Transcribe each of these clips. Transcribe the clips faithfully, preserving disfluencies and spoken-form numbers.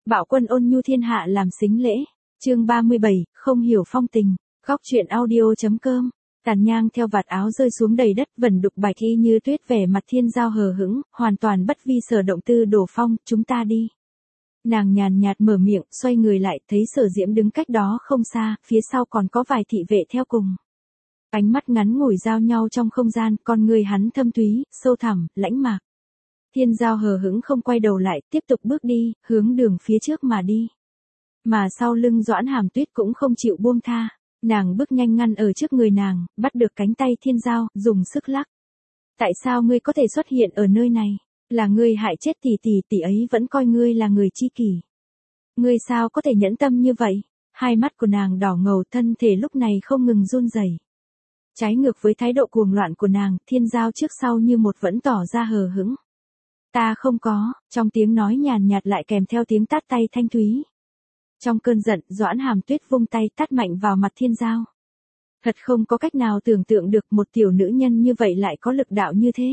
Bạo quân ôn nhu thiên hạ làm sính lễ. Chương ba mươi bảy, không hiểu phong tình. Góc truyện audio.com. Tàn nhang theo vạt áo rơi xuống đầy đất, vẩn đục bạch y như tuyết, vẻ mặt Thiên Giao hờ hững, hoàn toàn bất vi sở động. Tư Đồ Phong, chúng ta đi. Nàng nhàn nhạt mở miệng, xoay người lại, thấy Sở Diễm đứng cách đó không xa, phía sau còn có vài thị vệ theo cùng. Ánh mắt ngắn ngủi giao nhau trong không gian, con người hắn thâm thúy, sâu thẳm, lãnh mạc. Thiên Giao hờ hững không quay đầu lại, tiếp tục bước đi, hướng đường phía trước mà đi. Mà sau lưng Doãn Hàm Tuyết cũng không chịu buông tha, nàng bước nhanh ngăn ở trước người nàng, bắt được cánh tay Thiên Giao, dùng sức lắc. Tại sao ngươi có thể xuất hiện ở nơi này? Là ngươi hại chết tỷ tỷ, tỷ ấy vẫn coi ngươi là người chi kỷ. Ngươi sao có thể nhẫn tâm như vậy? Hai mắt của nàng đỏ ngầu, thân thể lúc này không ngừng run rẩy. Trái ngược với thái độ cuồng loạn của nàng, Thiên Giao trước sau như một vẫn tỏ ra hờ hững. Ta không có, trong tiếng nói nhàn nhạt lại kèm theo tiếng tát tay thanh thúy. Trong cơn giận, Doãn Hàm Tuyết vung tay tát mạnh vào mặt Thiên Giao. Thật không có cách nào tưởng tượng được một tiểu nữ nhân như vậy lại có lực đạo như thế.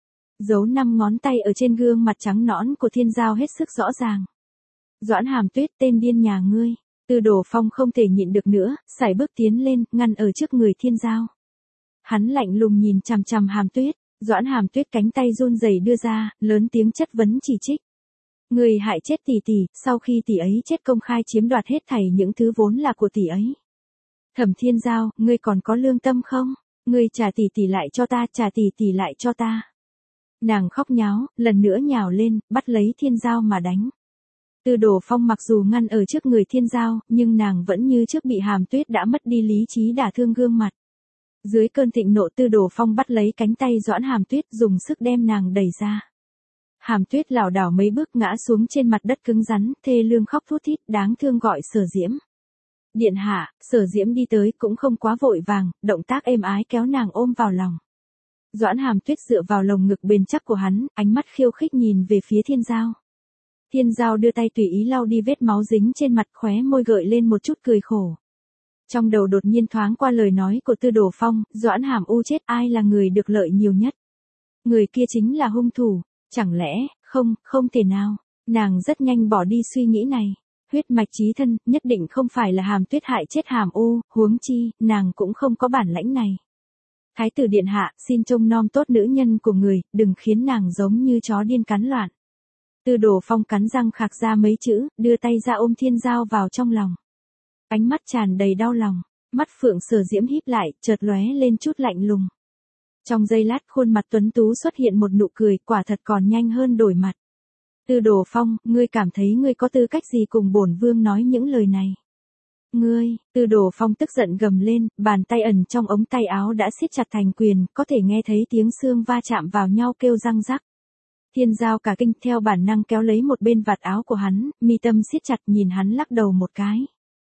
Dấu năm ngón tay ở trên gương mặt trắng nõn của Thiên Giao hết sức rõ ràng. Doãn Hàm Tuyết, tên điên nhà ngươi. Tư Đồ Phong không thể nhịn được nữa, sải bước tiến lên, ngăn ở trước người Thiên Giao. Hắn lạnh lùng nhìn chằm chằm Hàm Tuyết. Doãn Hàm Tuyết cánh tay run rẩy đưa ra, lớn tiếng chất vấn chỉ trích. Người hại chết tỷ tỷ, sau khi tỷ ấy chết công khai chiếm đoạt hết thảy những thứ vốn là của tỷ ấy. Thẩm Thiên Giao, ngươi còn có lương tâm không? Ngươi trả tỷ tỷ lại cho ta, trả tỷ tỷ lại cho ta. Nàng khóc nháo, lần nữa nhào lên, bắt lấy Thiên Giao mà đánh. Tư Đồ Phong mặc dù ngăn ở trước người Thiên Giao, nhưng nàng vẫn như trước bị Hàm Tuyết đã mất đi lý trí đả thương gương mặt. Dưới cơn thịnh nộ, Tư Đồ Phong bắt lấy cánh tay Doãn Hàm Tuyết, dùng sức đem nàng đẩy ra. Hàm Tuyết lảo đảo mấy bước ngã xuống trên mặt đất cứng rắn, thê lương khóc thút thít, đáng thương gọi Sở Diễm. Điện hạ. Sở Diễm đi tới cũng không quá vội vàng, động tác êm ái kéo nàng ôm vào lòng. Doãn Hàm Tuyết dựa vào lồng ngực bền chắc của hắn, ánh mắt khiêu khích nhìn về phía Thiên Giao. Thiên Giao đưa tay tùy ý lau đi vết máu dính trên mặt, khóe môi gợi lên một chút cười khổ. Trong đầu đột nhiên thoáng qua lời nói của Tư Đồ Phong, Doãn Hàm U chết, ai là người được lợi nhiều nhất? Người kia chính là hung thủ, chẳng lẽ, không, không thể nào. Nàng rất nhanh bỏ đi suy nghĩ này. Huyết mạch chí thân, nhất định không phải là Hàm Tuyết hại chết Hàm U, huống chi, nàng cũng không có bản lãnh này. Thái tử điện hạ, xin trông nom tốt nữ nhân của người, đừng khiến nàng giống như chó điên cắn loạn. Tư Đồ Phong cắn răng khạc ra mấy chữ, đưa tay ra ôm Thiên Giao vào trong lòng. Ánh mắt tràn đầy đau lòng, mắt phượng Sở Diễm híp lại, chợt lóe lên chút lạnh lùng. Trong giây lát khuôn mặt tuấn tú xuất hiện một nụ cười, quả thật còn nhanh hơn đổi mặt. Tư Đồ Phong, ngươi cảm thấy ngươi có tư cách gì cùng bổn vương nói những lời này? Ngươi, Tư Đồ Phong tức giận gầm lên, bàn tay ẩn trong ống tay áo đã siết chặt thành quyền, có thể nghe thấy tiếng xương va chạm vào nhau kêu răng rắc. Thiên Giao cả kinh theo bản năng kéo lấy một bên vạt áo của hắn, mi tâm siết chặt nhìn hắn lắc đầu một cái.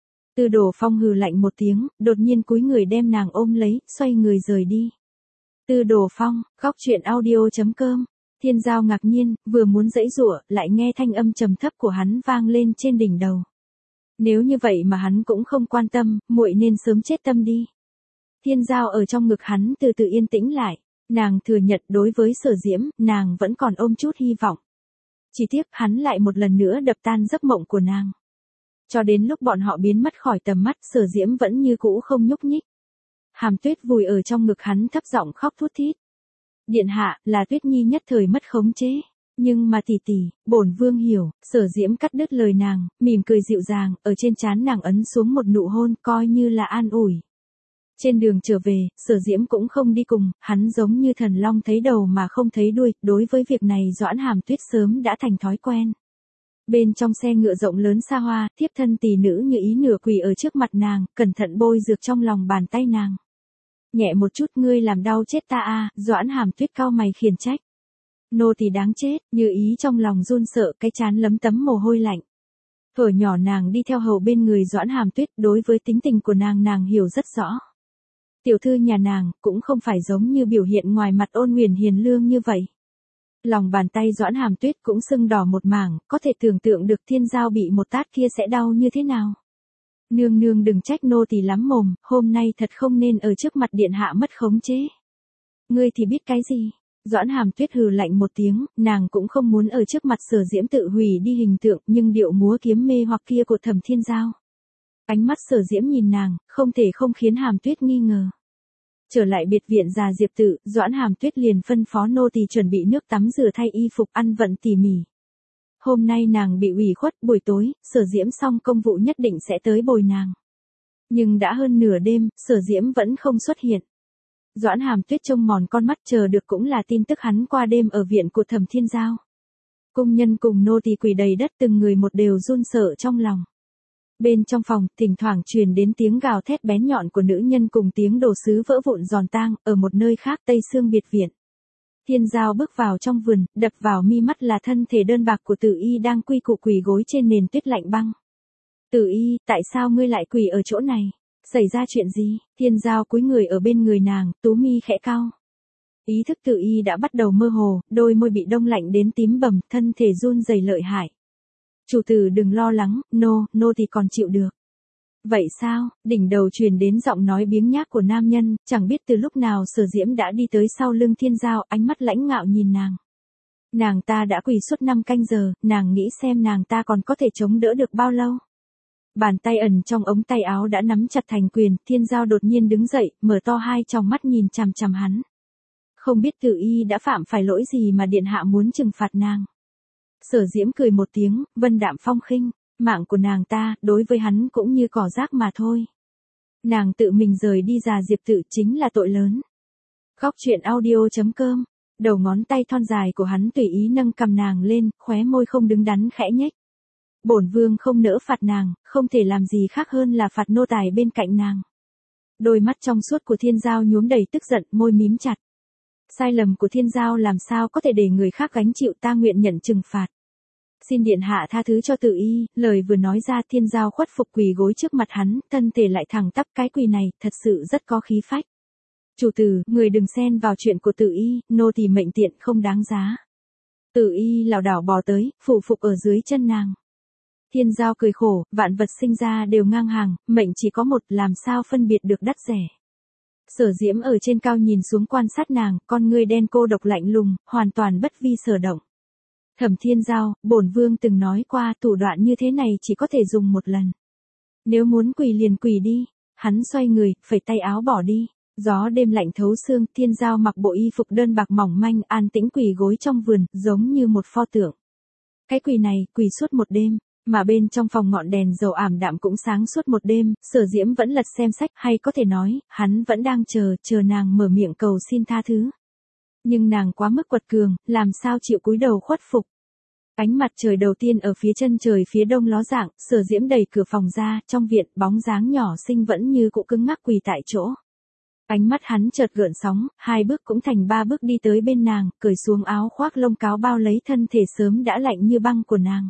Tư Đồ Phong hừ lạnh một tiếng, đột nhiên cúi người đem nàng ôm lấy, xoay người rời đi. Tư Đồ Phong, góc truyện audio.com. Thiên Giao ngạc nhiên, vừa muốn giãy giụa, lại nghe thanh âm trầm thấp của hắn vang lên trên đỉnh đầu. Nếu như vậy mà hắn cũng không quan tâm, muội nên sớm chết tâm đi. Thiên Giao ở trong ngực hắn từ từ yên tĩnh lại, nàng thừa nhận đối với Sở Diễm, nàng vẫn còn ôm chút hy vọng. Chỉ tiếc hắn lại một lần nữa đập tan giấc mộng của nàng. Cho đến lúc bọn họ biến mất khỏi tầm mắt, Sở Diễm vẫn như cũ không nhúc nhích. Hàm Tuyết vùi ở trong ngực hắn thấp giọng khóc thút thít. Điện hạ, là Tuyết Nhi nhất thời mất khống chế. Nhưng mà tỷ tỷ, bổn vương hiểu. Sở Diễm cắt đứt lời nàng, mỉm cười dịu dàng, ở trên trán nàng ấn xuống một nụ hôn, coi như là an ủi. Trên đường trở về, Sở Diễm cũng không đi cùng, hắn giống như thần long thấy đầu mà không thấy đuôi, đối với việc này Doãn Hàm Tuyết sớm đã thành thói quen. Bên trong xe ngựa rộng lớn xa hoa, thiếp thân tỷ nữ như ý nửa quỳ ở trước mặt nàng, cẩn thận bôi dược trong lòng bàn tay nàng. Nhẹ một chút, ngươi làm đau chết ta à, Doãn Hàm Tuyết cau mày khiển trách. Nô tỳ đáng chết, như ý trong lòng run sợ, cái trán lấm tấm mồ hôi lạnh. Thuở nhỏ nàng đi theo hầu bên người Doãn Hàm Tuyết, đối với tính tình của nàng nàng hiểu rất rõ. Tiểu thư nhà nàng, cũng không phải giống như biểu hiện ngoài mặt ôn nguyền hiền lương như vậy. Lòng bàn tay Doãn Hàm Tuyết cũng sưng đỏ một mảng, có thể tưởng tượng được Thiên Giao bị một tát kia sẽ đau như thế nào. Nương nương đừng trách nô tỳ lắm mồm, hôm nay thật không nên ở trước mặt điện hạ mất khống chế. Ngươi thì biết cái gì? Doãn Hàm Tuyết hừ lạnh một tiếng, nàng cũng không muốn ở trước mặt Sở Diễm tự hủy đi hình tượng, nhưng điệu múa kiếm mê hoặc kia của Thẩm Thiên Giao. Ánh mắt Sở Diễm nhìn nàng, không thể không khiến Hàm Tuyết nghi ngờ. Trở lại biệt viện già Diệp tự, Doãn Hàm Tuyết liền phân phó nô tỳ chuẩn bị nước tắm rửa thay y phục ăn vận tỉ mỉ. Hôm nay nàng bị ủy khuất, buổi tối, Sở Diễm xong công vụ nhất định sẽ tới bồi nàng. Nhưng đã hơn nửa đêm, Sở Diễm vẫn không xuất hiện. Doãn Hàm Tuyết trông mòn con mắt chờ được cũng là tin tức hắn qua đêm ở viện của Thẩm Thiên Giao. Cung nhân cùng nô tỳ quỳ đầy đất từng người một đều run sợ trong lòng. Bên trong phòng, thỉnh thoảng truyền đến tiếng gào thét bén nhọn của nữ nhân cùng tiếng đồ sứ vỡ vụn giòn tang, ở một nơi khác Tây Xương biệt viện. Thiên Giao bước vào trong vườn, đập vào mi mắt là thân thể đơn bạc của Tử Y đang quy củ quỳ gối trên nền tuyết lạnh băng. Tử Y, tại sao ngươi lại quỳ ở chỗ này? Xảy ra chuyện gì? Thiên Giao cúi người ở bên người nàng, tú mi khẽ cau. Ý thức Tử Y đã bắt đầu mơ hồ, đôi môi bị đông lạnh đến tím bầm, thân thể run rẩy lợi hại. Chủ tử đừng lo lắng, nô, nô thì còn chịu được. Vậy sao? Đỉnh đầu truyền đến giọng nói biếng nhác của nam nhân, chẳng biết từ lúc nào Sở Diễm đã đi tới sau lưng Thiên Giao, ánh mắt lãnh ngạo nhìn nàng. Nàng ta đã quỳ suốt năm canh giờ, nàng nghĩ xem nàng ta còn có thể chống đỡ được bao lâu. Bàn tay ẩn trong ống tay áo đã nắm chặt thành quyền, Thiên Giao đột nhiên đứng dậy, mở to hai tròng mắt nhìn chằm chằm hắn. Không biết Tử Y đã phạm phải lỗi gì mà điện hạ muốn trừng phạt nàng. Sở Diễm cười một tiếng, vân đạm phong khinh, mạng của nàng ta, đối với hắn cũng như cỏ rác mà thôi. Nàng tự mình rời đi già Diệp tự chính là tội lớn. Góc truyện audio chấm com, đầu ngón tay thon dài của hắn tùy ý nâng cầm nàng lên, khóe môi không đứng đắn khẽ nhếch. Bổn vương không nỡ phạt nàng, không thể làm gì khác hơn là phạt nô tài bên cạnh nàng. Đôi mắt trong suốt của Thiên Giao nhuốm đầy tức giận, môi mím chặt. Sai lầm của Thiên Giao làm sao có thể để người khác gánh chịu, ta nguyện nhận trừng phạt. Xin điện hạ tha thứ cho Tử Y, lời vừa nói ra Thiên Giao khuất phục quỳ gối trước mặt hắn, thân thể lại thẳng tắp, cái quỳ này, thật sự rất có khí phách. Chủ tử, người đừng xen vào chuyện của Tử Y, nô tỳ mệnh tiện không đáng giá. Tử Y lảo đảo bò tới, phủ phục ở dưới chân nàng. Thiên Giao cười khổ, vạn vật sinh ra đều ngang hàng, mệnh chỉ có một, làm sao phân biệt được đắt rẻ. Sở Diễm ở trên cao nhìn xuống quan sát nàng, con ngươi đen cô độc lạnh lùng, hoàn toàn bất vi sở động. Thẩm Thiên Giao, bổn vương từng nói qua thủ đoạn như thế này chỉ có thể dùng một lần. Nếu muốn quỳ liền quỳ đi. Hắn xoay người, phẩy tay áo bỏ đi. Gió đêm lạnh thấu xương, Thiên Giao mặc bộ y phục đơn bạc mỏng manh, an tĩnh quỳ gối trong vườn, giống như một pho tượng. Cái quỳ này, quỳ suốt một đêm. Mà bên trong phòng ngọn đèn dầu ảm đạm cũng sáng suốt một đêm, Sở Diễm vẫn lật xem sách, hay có thể nói, hắn vẫn đang chờ, chờ nàng mở miệng cầu xin tha thứ. Nhưng nàng quá mức quật cường, làm sao chịu cúi đầu khuất phục. Ánh mặt trời đầu tiên ở phía chân trời phía đông ló dạng, Sở Diễm đẩy cửa phòng ra, trong viện, bóng dáng nhỏ xinh vẫn như cụ cứng ngắc quỳ tại chỗ. Ánh mắt hắn chợt gợn sóng, hai bước cũng thành ba bước đi tới bên nàng, cởi xuống áo khoác lông cáo bao lấy thân thể sớm đã lạnh như băng của nàng.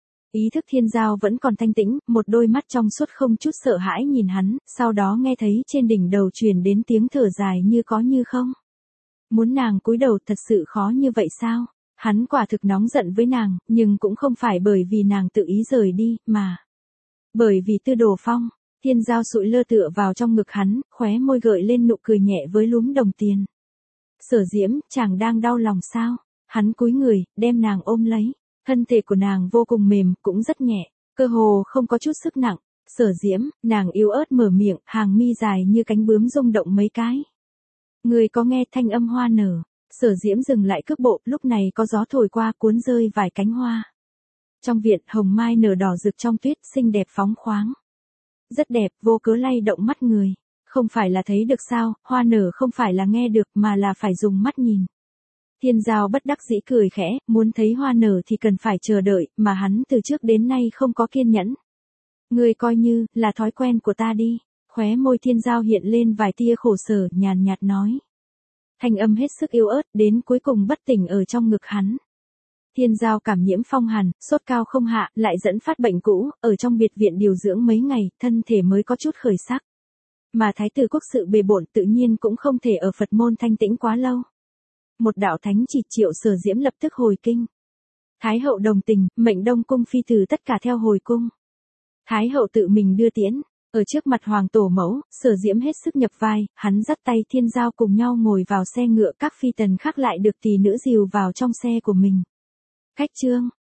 Ý thức Thiên Giao vẫn còn thanh tĩnh, một đôi mắt trong suốt không chút sợ hãi nhìn hắn, sau đó nghe thấy trên đỉnh đầu truyền đến tiếng thở dài như có như không. Muốn nàng cúi đầu thật sự khó như vậy sao? Hắn quả thực nóng giận với nàng, nhưng cũng không phải bởi vì nàng tự ý rời đi, mà bởi vì Tư Đồ Phong. Thiên Giao sụi lơ tựa vào trong ngực hắn, khóe môi gợi lên nụ cười nhẹ với lúm đồng tiền. Sở Diễm, chàng đang đau lòng sao? Hắn cúi người, đem nàng ôm lấy. Thân thể của nàng vô cùng mềm, cũng rất nhẹ, cơ hồ không có chút sức nặng. Sở Diễm, nàng yếu ớt mở miệng, hàng mi dài như cánh bướm rung động mấy cái. Người có nghe thanh âm hoa nở? Sở Diễm dừng lại cước bộ, lúc này có gió thổi qua cuốn rơi vài cánh hoa. Trong viện, hồng mai nở đỏ rực trong tuyết, xinh đẹp phóng khoáng. Rất đẹp, vô cớ lay động mắt người. Không phải là thấy được sao, hoa nở không phải là nghe được mà là phải dùng mắt nhìn. Thiên Giao bất đắc dĩ cười khẽ, muốn thấy hoa nở thì cần phải chờ đợi, mà hắn từ trước đến nay không có kiên nhẫn. Ngươi coi như, là thói quen của ta đi. Khóe môi Thiên Giao hiện lên vài tia khổ sở, nhàn nhạt nói. Thanh âm hết sức yếu ớt, đến cuối cùng bất tỉnh ở trong ngực hắn. Thiên Giao cảm nhiễm phong hàn, sốt cao không hạ, lại dẫn phát bệnh cũ, ở trong biệt viện điều dưỡng mấy ngày, thân thể mới có chút khởi sắc. Mà thái tử quốc sự bề bộn tự nhiên cũng không thể ở Phật môn thanh tĩnh quá lâu. Một đạo thánh chỉ triệu Sở Diễm lập tức hồi kinh. Thái hậu đồng tình, mệnh Đông cung phi tử tất cả theo hồi cung. Thái hậu tự mình đưa tiễn. Ở trước mặt hoàng tổ mẫu, Sở Diễm hết sức nhập vai, hắn dắt tay Thiên Giao cùng nhau ngồi vào xe ngựa, các phi tần khác lại được tỷ nữ dìu vào trong xe của mình. Khách trương,